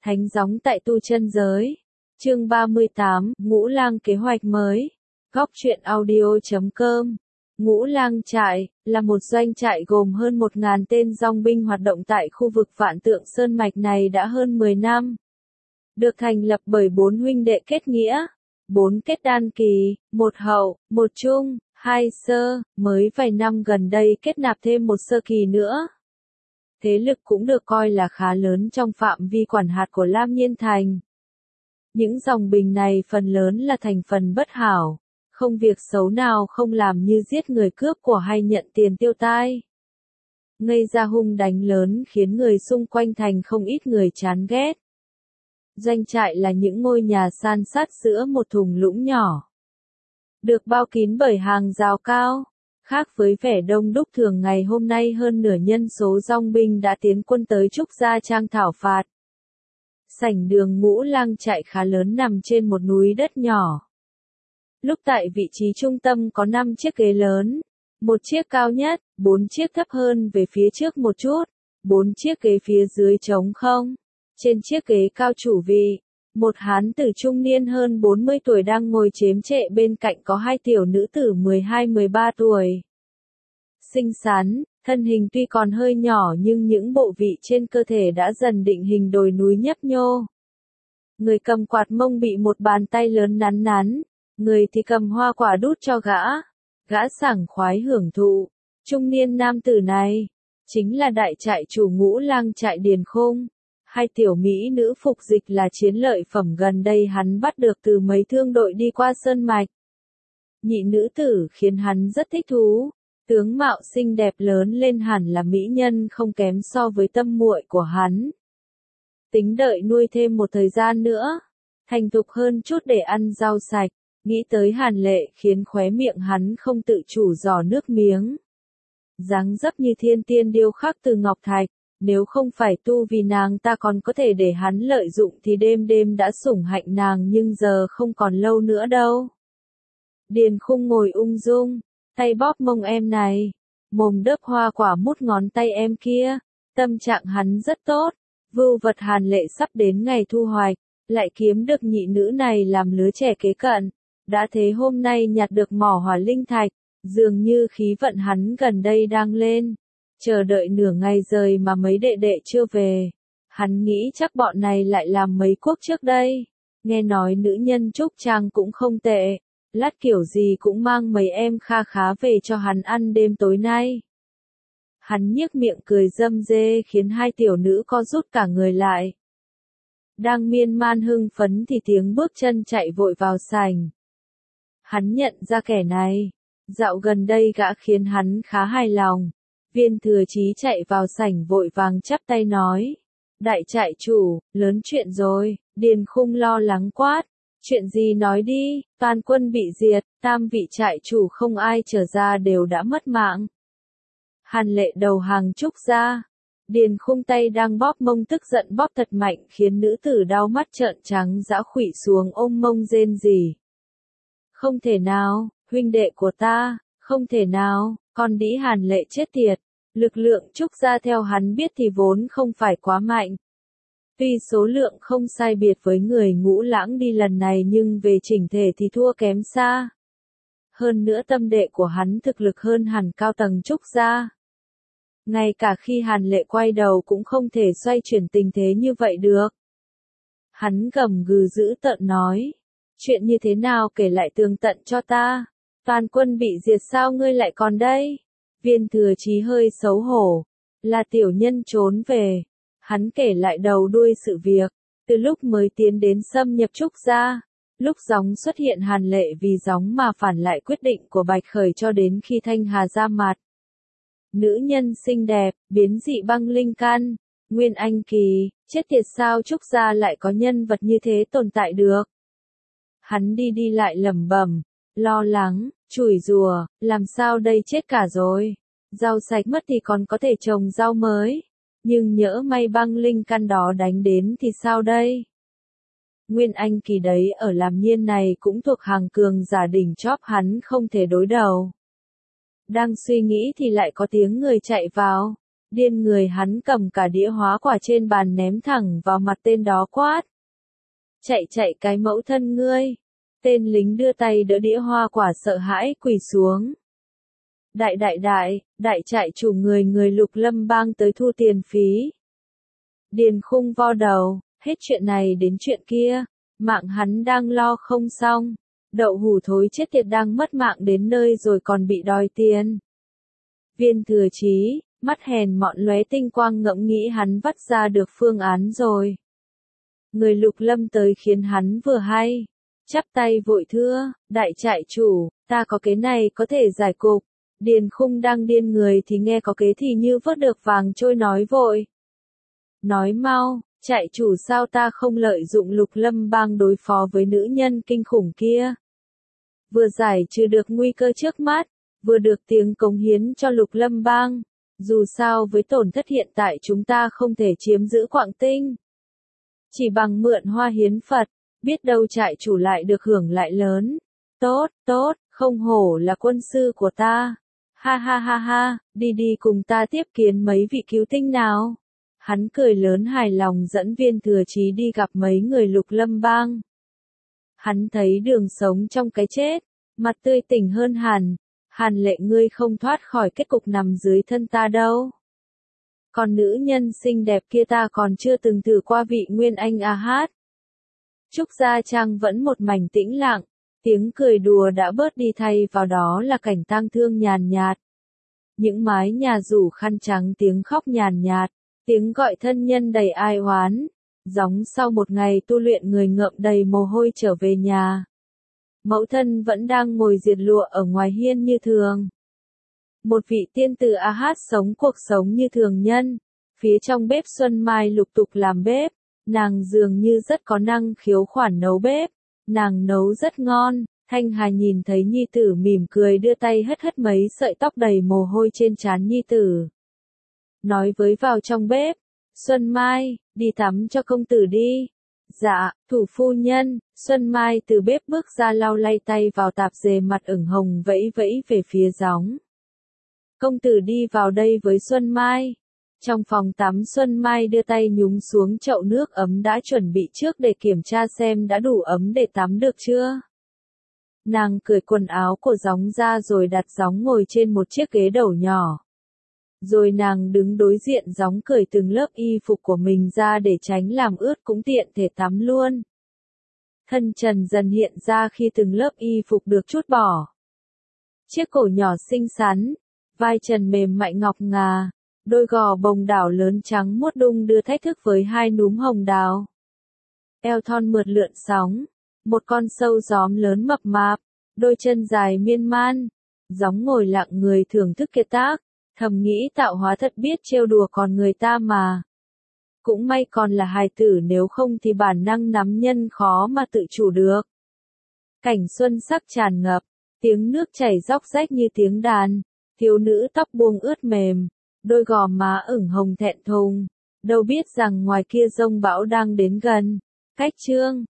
Thánh gióng tại tu chân giới. Chương 38, Ngũ Lang kế hoạch mới. Góc truyện audio.com. Ngũ Lang trại là một doanh trại gồm hơn 1.000 tên dòng binh hoạt động tại khu vực Vạn Tượng Sơn Mạch này đã hơn 10 năm. Được thành lập bởi 4 huynh đệ kết nghĩa, 4 kết đan kỳ, 1 hậu, 1 trung, 2 sơ, mới vài năm gần đây kết nạp thêm 1 sơ kỳ nữa. Thế lực cũng được coi là khá lớn trong phạm vi quản hạt của Lam Nhiên Thành. Những dòng binh này phần lớn là thành phần bất hảo, không việc xấu nào không làm như giết người cướp của hay nhận tiền tiêu tai. Gây ra hung đánh lớn khiến người xung quanh thành không ít người chán ghét. Doanh trại là những ngôi nhà san sát giữa một thung lũng nhỏ, được bao kín bởi hàng rào cao. Khác với vẻ đông đúc thường ngày hôm nay, hơn nửa nhân số dòng binh đã tiến quân tới Trúc Gia Trang thảo phạt. Sảnh đường Ngũ Lang trại khá lớn nằm trên một núi đất nhỏ. Lúc tại vị trí trung tâm có 5 chiếc ghế lớn, một chiếc cao nhất, 4 chiếc thấp hơn về phía trước một chút, 4 chiếc ghế phía dưới trống không. Trên chiếc ghế cao chủ vị, một hán tử trung niên hơn 40 tuổi đang ngồi chếm trệ, bên cạnh có 2 tiểu nữ tử 12-13 tuổi. Xinh xắn, thân hình tuy còn hơi nhỏ nhưng những bộ vị trên cơ thể đã dần định hình đồi núi nhấp nhô. Người cầm quạt mông bị một bàn tay lớn nắn nắn, người thì cầm hoa quả đút cho gã. Gã sảng khoái hưởng thụ. Trung niên nam tử này chính là đại trại chủ Ngũ Lang trại Điền Khung. 2 tiểu mỹ nữ phục dịch là chiến lợi phẩm gần đây hắn bắt được từ mấy thương đội đi qua sơn mạch. Nhị nữ tử khiến hắn rất thích thú. Tướng mạo xinh đẹp, lớn lên hẳn là mỹ nhân không kém so với tâm muội của hắn. Tính đợi nuôi thêm một thời gian nữa, thành thục hơn chút để ăn rau sạch. Nghĩ tới Hàn Lệ khiến khóe miệng hắn không tự chủ giò nước miếng. Dáng dấp như thiên tiên điêu khắc từ ngọc thạch, nếu không phải tu vì nàng ta còn có thể để hắn lợi dụng thì đêm đêm đã sủng hạnh nàng, nhưng giờ không còn lâu nữa đâu. Điền Khung ngồi ung dung, tay bóp mông em này, mồm đớp hoa quả mút ngón tay em kia. Tâm trạng hắn rất tốt. Vưu vật Hàn Lệ sắp đến ngày thu hoạch, lại kiếm được nhị nữ này làm lứa trẻ kế cận. Đã thế hôm nay nhặt được mỏ hỏa linh thạch, dường như khí vận hắn gần đây đang lên. Chờ đợi nửa ngày rời mà mấy đệ đệ chưa về. Hắn nghĩ chắc bọn này lại làm mấy cuốc trước đây. Nghe nói nữ nhân Trúc Trang cũng không tệ. Lát kiểu gì cũng mang mấy em kha khá về cho hắn ăn đêm tối nay. Hắn nhếch miệng cười râm rê khiến 2 tiểu nữ co rút cả người lại. Đang miên man hưng phấn thì tiếng bước chân chạy vội vào sảnh. Hắn nhận ra kẻ này. Dạo gần đây gã khiến hắn khá hài lòng. Viên Thừa Chí chạy vào sảnh vội vàng chắp tay nói. Đại trại chủ, lớn chuyện rồi. Điền Khung lo lắng quát. Chuyện gì nói đi, toàn quân bị diệt, 3 vị trại chủ không ai trở ra đều đã mất mạng. Hàn Lệ đầu hàng Trúc Gia. Điền Khung tay đang bóp mông tức giận bóp thật mạnh khiến nữ tử đau mắt trợn trắng dã khuỵu xuống ôm mông rên rỉ. Không thể nào, huynh đệ của ta, không thể nào, con đĩ Hàn Lệ chết tiệt. Lực lượng Trúc Gia theo hắn biết thì vốn không phải quá mạnh. Tuy số lượng không sai biệt với người Ngũ Lãng đi lần này nhưng về chỉnh thể thì thua kém xa. Hơn nữa tâm đệ của hắn thực lực hơn hẳn cao tầng Trúc Gia. Ngay cả khi Hàn Lệ quay đầu cũng không thể xoay chuyển tình thế như vậy được. Hắn gầm gừ dữ tợn nói. Chuyện như thế nào kể lại tường tận cho ta. Toàn quân bị diệt sao ngươi lại còn đây? Viên Thừa Chí hơi xấu hổ. Là tiểu nhân trốn về. Hắn kể lại đầu đuôi sự việc. Từ lúc mới tiến đến xâm nhập Trúc Gia. Lúc gióng xuất hiện Hàn Lệ vì gióng mà phản lại quyết định của Bạch Khởi cho đến khi Thanh Hà ra mặt. Nữ nhân xinh đẹp, biến dị băng linh căn, Nguyên Anh kỳ, chết tiệt sao Trúc Gia lại có nhân vật như thế tồn tại được. Hắn đi đi lại lẩm bẩm, lo lắng, chửi rủa, làm sao đây chết cả rồi. Rau sạch mất thì còn có thể trồng rau mới. Nhưng nhỡ may băng linh căn đó đánh đến thì sao đây? Nguyên Anh kỳ đấy ở Làm Nhiên này cũng thuộc hàng cường giả đỉnh chóp, hắn không thể đối đầu. Đang suy nghĩ thì lại có tiếng người chạy vào. Điên người hắn cầm cả đĩa hóa quả trên bàn ném thẳng vào mặt tên đó quát. Chạy chạy cái mẫu thân ngươi. Tên lính đưa tay đỡ đĩa hoa quả sợ hãi quỳ xuống. Đại trại chủ người Lục Lâm Bang tới thu tiền phí. Điền Khung vo đầu, hết chuyện này đến chuyện kia, mạng hắn đang lo không xong. Đậu hủ thối chết tiệt đang mất mạng đến nơi rồi còn bị đòi tiền. Viên Thừa Chí, mắt hèn mọn lóe tinh quang ngẫm nghĩ hắn vắt ra được phương án rồi. Người Lục Lâm tới khiến hắn vừa hay. Chắp tay vội thưa, đại trại chủ, ta có kế này có thể giải cục. Điền Khung đang điên người thì nghe có kế thì như vớt được vàng trôi nói vội. Nói mau, trại chủ sao ta không lợi dụng Lục Lâm Bang đối phó với nữ nhân kinh khủng kia. Vừa giải trừ được nguy cơ trước mắt, vừa được tiếng cống hiến cho Lục Lâm Bang. Dù sao với tổn thất hiện tại chúng ta không thể chiếm giữ Quảng Tinh. Chỉ bằng mượn hoa hiến Phật, biết đâu trại chủ lại được hưởng lại lớn. Tốt, không hổ là quân sư của ta. Ha ha, đi cùng ta tiếp kiến mấy vị cứu tinh nào. Hắn cười lớn hài lòng dẫn Viên Thừa Chí đi gặp mấy người Lục Lâm Bang. Hắn thấy đường sống trong cái chết, mặt tươi tỉnh hơn hẳn. Hàn Lệ ngươi không thoát khỏi kết cục nằm dưới thân ta đâu. Còn nữ nhân xinh đẹp kia ta còn chưa từng thử qua vị Nguyên Anh A Hát. Trúc Gia Trang vẫn một mảnh tĩnh lặng, tiếng cười đùa đã bớt đi thay vào đó là cảnh tang thương nhàn nhạt. Những mái nhà rủ khăn trắng tiếng khóc nhàn nhạt, tiếng gọi thân nhân đầy ai oán. Giống sau một ngày tu luyện người ngợm đầy mồ hôi trở về nhà. Mẫu thân vẫn đang ngồi diệt lụa ở ngoài hiên như thường. Một vị tiên tử A Hát sống cuộc sống như thường nhân. Phía trong bếp Xuân Mai lục tục làm bếp. Nàng dường như rất có năng khiếu khoản nấu bếp. Nàng nấu rất ngon. Thanh Hà nhìn thấy nhi tử mỉm cười đưa tay hất mấy sợi tóc đầy mồ hôi trên trán nhi tử. Nói với vào trong bếp. Xuân Mai, đi tắm cho công tử đi. Dạ, thủ phu nhân. Xuân Mai từ bếp bước ra lau lay tay vào tạp dề mặt ửng hồng vẫy vẫy về phía gióng. Công tử đi vào đây với Xuân Mai. Trong phòng tắm Xuân Mai đưa tay nhúng xuống chậu nước ấm đã chuẩn bị trước để kiểm tra xem đã đủ ấm để tắm được chưa. Nàng cởi quần áo của gióng ra rồi đặt gióng ngồi trên một chiếc ghế đầu nhỏ. Rồi nàng đứng đối diện gióng cởi từng lớp y phục của mình ra để tránh làm ướt cũng tiện thể tắm luôn. Thân trần dần hiện ra khi từng lớp y phục được trút bỏ. Chiếc cổ nhỏ xinh xắn, vai trần mềm mại ngọc ngà, đôi gò bồng đảo lớn trắng muốt đung đưa thách thức với hai núm hồng đào. Eo thon mượt lượn sóng, một con sâu gióm lớn mập mạp, đôi chân dài miên man, gióng ngồi lặng người thưởng thức kiệt tác, thầm nghĩ tạo hóa thật biết trêu đùa con người ta mà. Cũng may còn là hài tử nếu không thì bản năng nắm nhân khó mà tự chủ được. Cảnh xuân sắc tràn ngập, tiếng nước chảy róc rách như tiếng đàn, thiếu nữ tóc buông ướt mềm, đôi gò má ửng hồng thẹn thùng, đâu biết rằng ngoài kia giông bão đang đến gần. Cách chương